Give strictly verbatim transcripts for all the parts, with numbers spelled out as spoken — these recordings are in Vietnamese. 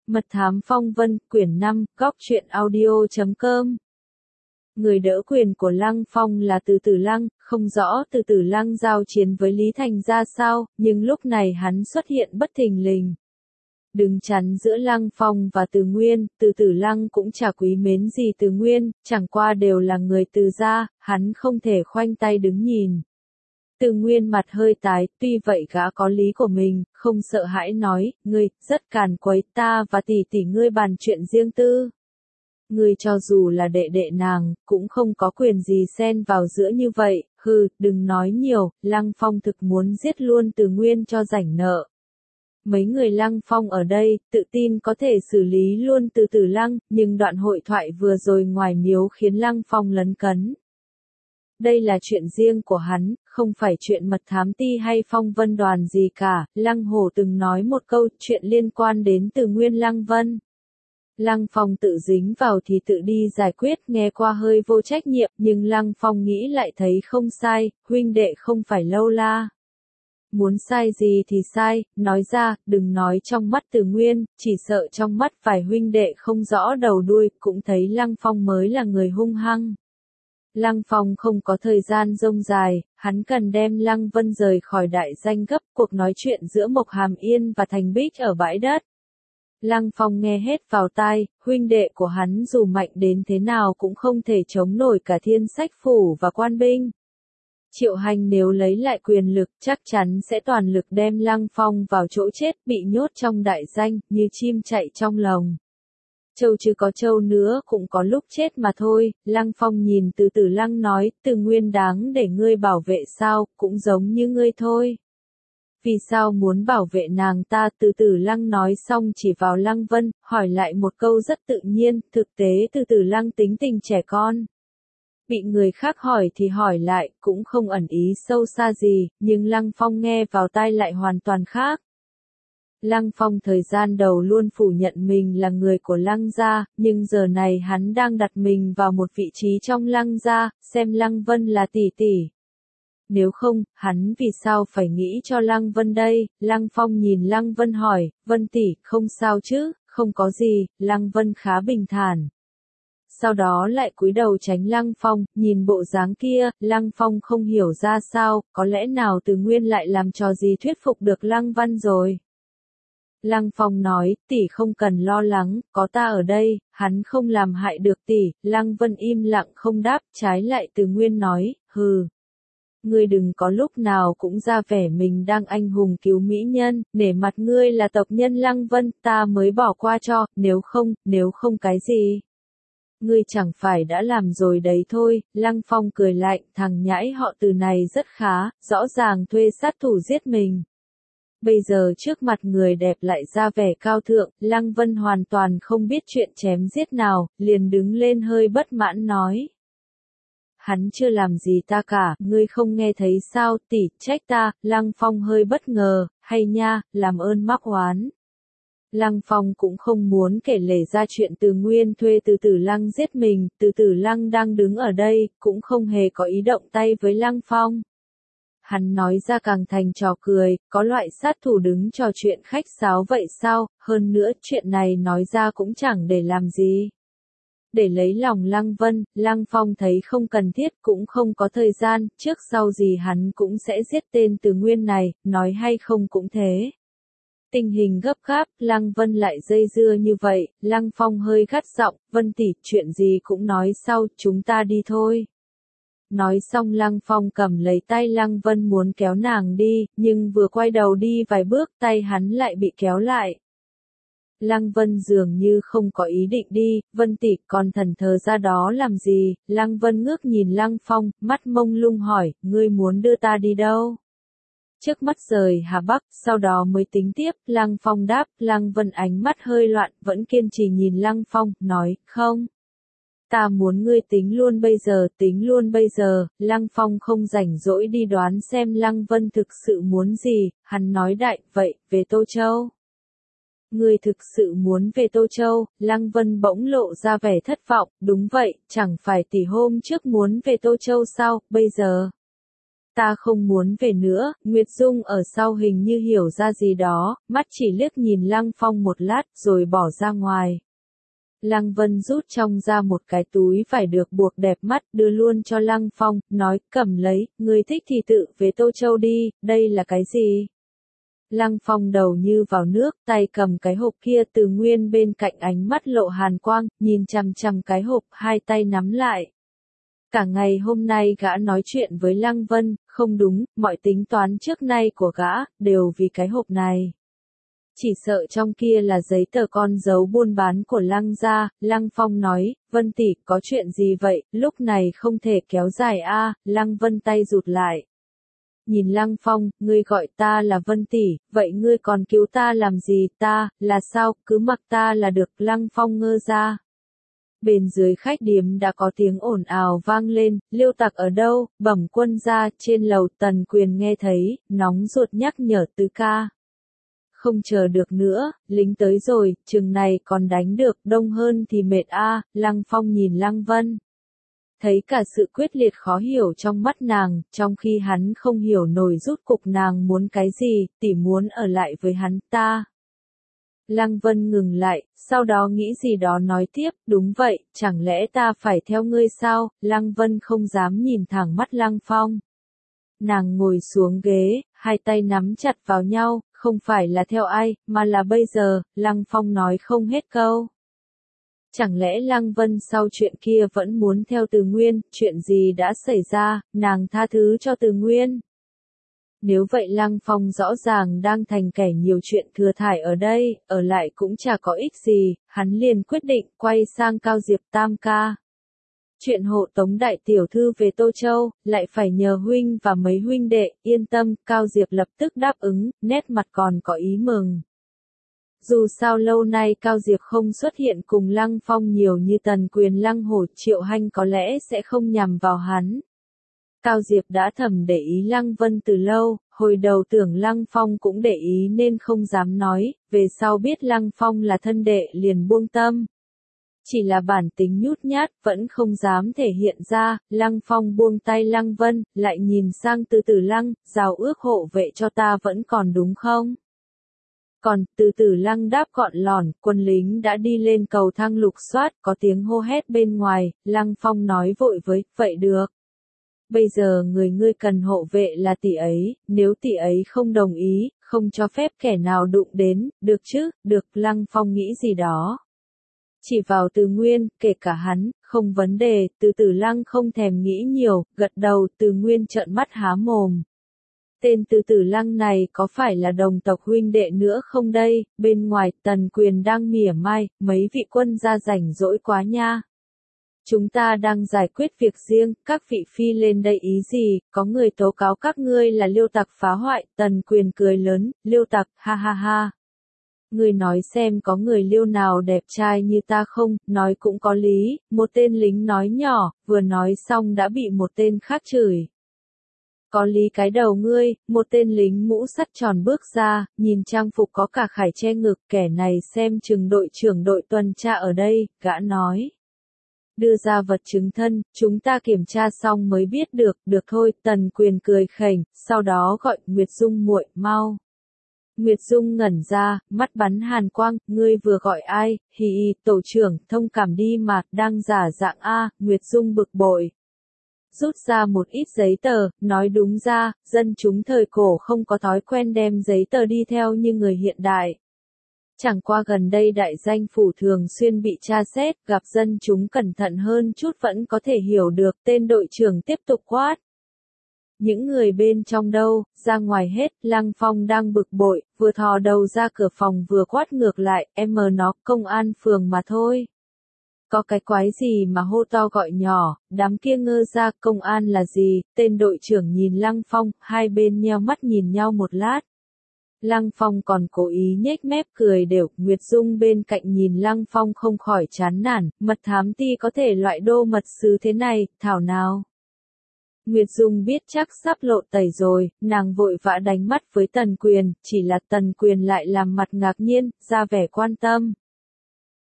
Mật thám phong vân, quyển năm, góc truyện audio chấm com. Người đỡ quyền của Lăng Phong là Từ Tử Lăng, không rõ Từ Tử Lăng giao chiến với Lý Thành ra sao, nhưng lúc này hắn xuất hiện bất thình lình. Đứng chắn giữa Lăng Phong và Từ Nguyên, Từ Tử Lăng cũng chả quý mến gì Từ Nguyên, chẳng qua đều là người Từ gia, hắn không thể khoanh tay đứng nhìn. Từ Nguyên mặt hơi tái, tuy vậy gã có lý của mình, không sợ hãi nói, ngươi, rất càn quấy ta và tỷ tỷ ngươi bàn chuyện riêng tư. Ngươi cho dù là đệ đệ nàng, cũng không có quyền gì xen vào giữa như vậy, hừ, đừng nói nhiều, Lăng Phong thực muốn giết luôn Từ Nguyên cho rảnh nợ. Mấy người Lăng Phong ở đây, tự tin có thể xử lý luôn Từ Tử Lăng, nhưng đoạn hội thoại vừa rồi ngoài miếu khiến Lăng Phong lấn cấn. Đây là chuyện riêng của hắn, không phải chuyện mật thám ti hay phong vân đoàn gì cả, Lăng Hổ từng nói một câu chuyện liên quan đến Từ Nguyên Lăng Vân. Lăng Phong tự dính vào thì tự đi giải quyết, nghe qua hơi vô trách nhiệm, nhưng Lăng Phong nghĩ lại thấy không sai, huynh đệ không phải lâu la. Muốn sai gì thì sai, nói ra, đừng nói trong mắt Từ Nguyên, chỉ sợ trong mắt vài huynh đệ không rõ đầu đuôi, cũng thấy Lăng Phong mới là người hung hăng. Lăng Phong không có thời gian rông dài, hắn cần đem Lăng Vân rời khỏi đại danh gấp cuộc nói chuyện giữa Mộc Hàm Yên và Thành Bích ở bãi đất. Lăng Phong nghe hết vào tai, huynh đệ của hắn dù mạnh đến thế nào cũng không thể chống nổi cả Thiên Sách Phủ và quan binh. Triệu Hành nếu lấy lại quyền lực chắc chắn sẽ toàn lực đem Lăng Phong vào chỗ chết, bị nhốt trong đại danh, như chim chạy trong lồng. Châu chứ có châu nữa cũng có lúc chết mà thôi, Lăng Phong nhìn Từ Tử Lăng nói, Từ Nguyên đáng để ngươi bảo vệ sao, cũng giống như ngươi thôi. Vì sao muốn bảo vệ nàng ta? Từ Tử Lăng nói xong chỉ vào Lăng Vân, hỏi lại một câu rất tự nhiên, thực tế Từ Tử Lăng tính tình trẻ con. Bị người khác hỏi thì hỏi lại, cũng không ẩn ý sâu xa gì, nhưng Lăng Phong nghe vào tai lại hoàn toàn khác. Lăng Phong thời gian đầu luôn phủ nhận mình là người của Lăng gia, nhưng giờ này hắn đang đặt mình vào một vị trí trong Lăng gia, xem Lăng Vân là tỷ tỷ. Nếu không, hắn vì sao phải nghĩ cho Lăng Vân đây? Lăng Phong nhìn Lăng Vân hỏi, Vân tỷ, không sao chứ? Không có gì, Lăng Vân khá bình thản. Sau đó lại cúi đầu tránh Lăng Phong, nhìn bộ dáng kia, Lăng Phong không hiểu ra sao, có lẽ nào Từ Nguyên lại làm trò gì thuyết phục được Lăng Vân rồi. Lăng Phong nói, tỷ không cần lo lắng, có ta ở đây, hắn không làm hại được tỷ. Lăng Vân im lặng không đáp, trái lại Từ Nguyên nói, hừ. Ngươi đừng có lúc nào cũng ra vẻ mình đang anh hùng cứu mỹ nhân, nể mặt ngươi là tộc nhân Lăng Vân, ta mới bỏ qua cho, nếu không, nếu không cái gì. Ngươi chẳng phải đã làm rồi đấy thôi. Lăng Phong cười lạnh, thằng nhãi họ Từ này rất khá, rõ ràng thuê sát thủ giết mình. Bây giờ trước mặt người đẹp lại ra vẻ cao thượng, Lăng Vân hoàn toàn không biết chuyện chém giết nào, liền đứng lên hơi bất mãn nói. Hắn chưa làm gì ta cả, ngươi không nghe thấy sao, tỷ, trách ta. Lăng Phong hơi bất ngờ, hay nha, làm ơn mắc oán. Lăng Phong cũng không muốn kể lể ra chuyện Từ Nguyên thuê Từ Tử Lăng giết mình, Từ Tử Lăng đang đứng ở đây, cũng không hề có ý động tay với Lăng Phong. Hắn nói ra càng thành trò cười, có loại sát thủ đứng trò chuyện khách sáo vậy sao, hơn nữa chuyện này nói ra cũng chẳng để làm gì. Để lấy lòng Lăng Vân, Lăng Phong thấy không cần thiết cũng không có thời gian, trước sau gì hắn cũng sẽ giết tên Từ Nguyên này, nói hay không cũng thế. Tình hình gấp gáp, Lăng Vân lại dây dưa như vậy, Lăng Phong hơi gắt giọng, Vân tỷ, chuyện gì cũng nói sau, chúng ta đi thôi. Nói xong Lăng Phong cầm lấy tay Lăng Vân muốn kéo nàng đi, nhưng vừa quay đầu đi vài bước tay hắn lại bị kéo lại. Lăng Vân dường như không có ý định đi, Vân tỷ còn thần thờ ra đó làm gì? Lăng Vân ngước nhìn Lăng Phong, mắt mông lung hỏi, ngươi muốn đưa ta đi đâu? Trước mắt rời Hà Bắc, sau đó mới tính tiếp, Lăng Phong đáp, Lăng Vân ánh mắt hơi loạn, vẫn kiên trì nhìn Lăng Phong, nói, không. Ta muốn ngươi tính luôn bây giờ, tính luôn bây giờ. Lăng Phong không rảnh rỗi đi đoán xem Lăng Vân thực sự muốn gì, hắn nói đại, vậy, về Tô Châu. Ngươi thực sự muốn về Tô Châu? Lăng Vân bỗng lộ ra vẻ thất vọng, đúng vậy, chẳng phải tỷ hôm trước muốn về Tô Châu sao, bây giờ. ta không muốn về nữa. Nguyệt Dung ở sau hình như hiểu ra gì đó, mắt chỉ liếc nhìn Lăng Phong một lát rồi bỏ ra ngoài. Lăng Vân rút trong ra một cái túi vải được buộc đẹp mắt đưa luôn cho Lăng Phong, nói cầm lấy, người thích thì tự về Tô Châu đi, đây là cái gì? Lăng Phong đầu như vào nước, tay cầm cái hộp kia. Từ Nguyên bên cạnh ánh mắt lộ hàn quang, nhìn chằm chằm cái hộp, hai tay nắm lại. Cả ngày hôm nay gã nói chuyện với Lăng Vân, không đúng, mọi tính toán trước nay của gã, đều vì cái hộp này. Chỉ sợ trong kia là giấy tờ con dấu buôn bán của Lăng gia. Lăng Phong nói, Vân tỷ, có chuyện gì vậy, lúc này không thể kéo dài a. Lăng Vân tay rụt lại. Nhìn Lăng Phong, ngươi gọi ta là Vân tỷ, vậy ngươi còn cứu ta làm gì, ta, là sao, cứ mặc ta là được. Lăng Phong ngơ ra. Bên dưới khách điếm đã có tiếng ồn ào vang lên, Liêu Tặc ở đâu, bẩm quân gia. Trên lầu Tần Quyền nghe thấy, nóng ruột nhắc nhở Tứ ca. Không chờ được nữa, lính tới rồi, chừng này còn đánh được, đông hơn thì mệt a. Lăng Phong nhìn Lăng Vân. Thấy cả sự quyết liệt khó hiểu trong mắt nàng, trong khi hắn không hiểu nổi rút cục nàng muốn cái gì, tỷ muốn ở lại với hắn ta. Lăng Vân ngừng lại, sau đó nghĩ gì đó nói tiếp, đúng vậy, chẳng lẽ ta phải theo ngươi sao? Lăng Vân không dám nhìn thẳng mắt Lăng Phong. Nàng ngồi xuống ghế, hai tay nắm chặt vào nhau, không phải là theo ai, mà là bây giờ. Lăng Phong nói không hết câu. Chẳng lẽ Lăng Vân sau chuyện kia vẫn muốn theo Từ Nguyên, chuyện gì đã xảy ra, nàng tha thứ cho Từ Nguyên? Nếu vậy Lăng Phong rõ ràng đang thành kẻ nhiều chuyện thừa thải ở đây, ở lại cũng chả có ích gì, hắn liền quyết định quay sang Cao Diệp tam ca. Chuyện hộ tống đại tiểu thư về Tô Châu, lại phải nhờ huynh và mấy huynh đệ, yên tâm. Cao Diệp lập tức đáp ứng, nét mặt còn có ý mừng. Dù sao lâu nay Cao Diệp không xuất hiện cùng Lăng Phong nhiều như Tần Quyền Lăng Hổ, Triệu Hanh có lẽ sẽ không nhằm vào hắn. Cao Diệp đã thầm để ý Lăng Vân từ lâu, hồi đầu tưởng Lăng Phong cũng để ý nên không dám nói, về sau biết Lăng Phong là thân đệ liền buông tâm. Chỉ là bản tính nhút nhát, vẫn không dám thể hiện ra. Lăng Phong buông tay Lăng Vân, lại nhìn sang Từ Tử Lăng, giao ước hộ vệ cho ta vẫn còn đúng không? Còn, Từ Tử Lăng đáp gọn lỏn, quân lính đã đi lên cầu thang lục soát, có tiếng hô hét bên ngoài. Lăng Phong nói vội với, vậy được. Bây giờ người ngươi cần hộ vệ là tỷ ấy, nếu tỷ ấy không đồng ý, không cho phép kẻ nào đụng đến, được chứ, được. Lăng Phong nghĩ gì đó. Chỉ vào Từ Nguyên, kể cả hắn, không vấn đề. Từ Tử Lăng không thèm nghĩ nhiều, gật đầu. Từ Nguyên trợn mắt há mồm. Tên Từ Tử Lăng này có phải là đồng tộc huynh đệ nữa không đây? Bên ngoài Tần Quyền đang mỉa mai, mấy vị quân gia rảnh rỗi quá nha. Chúng ta đang giải quyết việc riêng, các vị phi lên đây ý gì? Có người tố cáo các ngươi là Liêu Tặc phá hoại. Tần Quyền cười lớn, Liêu Tặc, ha ha ha. Ngươi nói xem có người Liêu nào đẹp trai như ta không? Nói cũng có lý. Một tên lính nói nhỏ, vừa nói xong đã bị một tên khác chửi. Có lý cái đầu ngươi. Một tên lính mũ sắt tròn bước ra, nhìn trang phục có cả khải che ngực, kẻ này xem chừng đội trưởng đội tuần tra ở đây. Gã nói, đưa ra vật chứng thân, chúng ta kiểm tra xong mới biết được. Được thôi. Tần Quyền cười khẩy, sau đó gọi Nguyệt Dung muội, mau. Nguyệt Dung ngẩn ra, mắt bắn hàn quang, ngươi vừa gọi ai? Hì hì, tổ trưởng, thông cảm đi mà, đang giả dạng a. Nguyệt Dung bực bội. Rút ra một ít giấy tờ, nói đúng ra, dân chúng thời cổ không có thói quen đem giấy tờ đi theo như người hiện đại. Chẳng qua gần đây đại danh phủ thường xuyên bị tra xét, gặp dân chúng cẩn thận hơn chút vẫn có thể hiểu được. Tên đội trưởng tiếp tục quát. Những người bên trong đâu, ra ngoài hết. Lăng Phong đang bực bội, vừa thò đầu ra cửa phòng vừa quát ngược lại, em mờ nó, công an phường mà thôi. Có cái quái gì mà hô to gọi nhỏ, đám kia ngơ ra, công an là gì? Tên đội trưởng nhìn Lăng Phong, hai bên nheo mắt nhìn nhau một lát. Lăng Phong còn cố ý nhếch mép cười đều. Nguyệt Dung bên cạnh nhìn Lăng Phong không khỏi chán nản, mật thám ti có thể loại đô mật sứ thế này, thảo nào. Nguyệt Dung biết chắc sắp lộ tẩy rồi, nàng vội vã đánh mắt với Tần Quyền, chỉ là Tần Quyền lại làm mặt ngạc nhiên, ra vẻ quan tâm.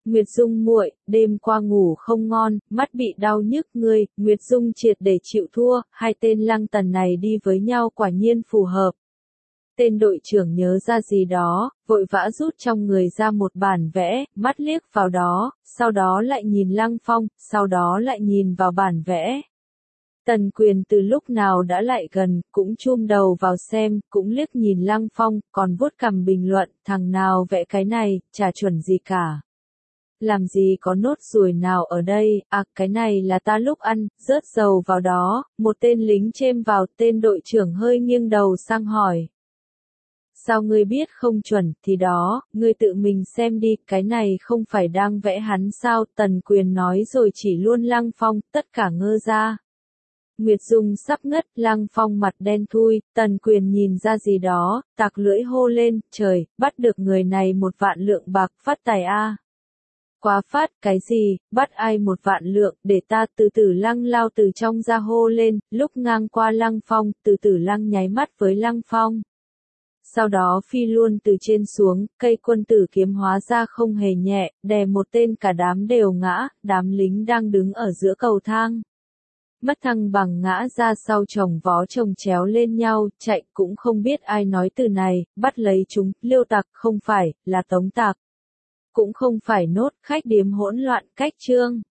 Nguyệt Dung muội, đêm qua ngủ không ngon, mắt bị đau nhức ngươi, Nguyệt Dung triệt để chịu thua, hai tên Lăng Tần này đi với nhau quả nhiên phù hợp. Tên đội trưởng nhớ ra gì đó, vội vã rút trong người ra một bản vẽ, mắt liếc vào đó, sau đó lại nhìn Lăng Phong, sau đó lại nhìn vào bản vẽ. Tần Quyền từ lúc nào đã lại gần, cũng chum đầu vào xem, cũng liếc nhìn Lăng Phong, còn vuốt cằm bình luận, thằng nào vẽ cái này, chả chuẩn gì cả. Làm gì có nốt ruồi nào ở đây, à cái này là ta lúc ăn, rớt dầu vào đó, một tên lính chêm vào, tên đội trưởng hơi nghiêng đầu sang hỏi. Sao ngươi biết không chuẩn, thì đó, ngươi tự mình xem đi, cái này không phải đang vẽ hắn sao, Tần Quyền nói rồi chỉ luôn Lăng Phong, tất cả ngơ ra. Nguyệt Dung sắp ngất, Lăng Phong mặt đen thui, Tần Quyền nhìn ra gì đó, tạc lưỡi hô lên, trời, bắt được người này một vạn lượng bạc, phát tài a. Quá phát, cái gì, bắt ai một vạn lượng, để ta từ tử Lăng lao từ trong ra hô lên, lúc ngang qua Lăng Phong, từ tử Lăng nháy mắt với Lăng Phong. Sau đó phi luôn từ trên xuống, cây quân tử kiếm hóa ra không hề nhẹ, đè một tên cả đám đều ngã, đám lính đang đứng ở giữa cầu thang. Mất thăng bằng ngã ra sau chồng vó chồng chéo lên nhau, chạy cũng không biết ai nói từ này, bắt lấy chúng, liêu tặc không phải, là tống tặc. Cũng không phải nốt, khách điếm hỗn loạn, cách chương.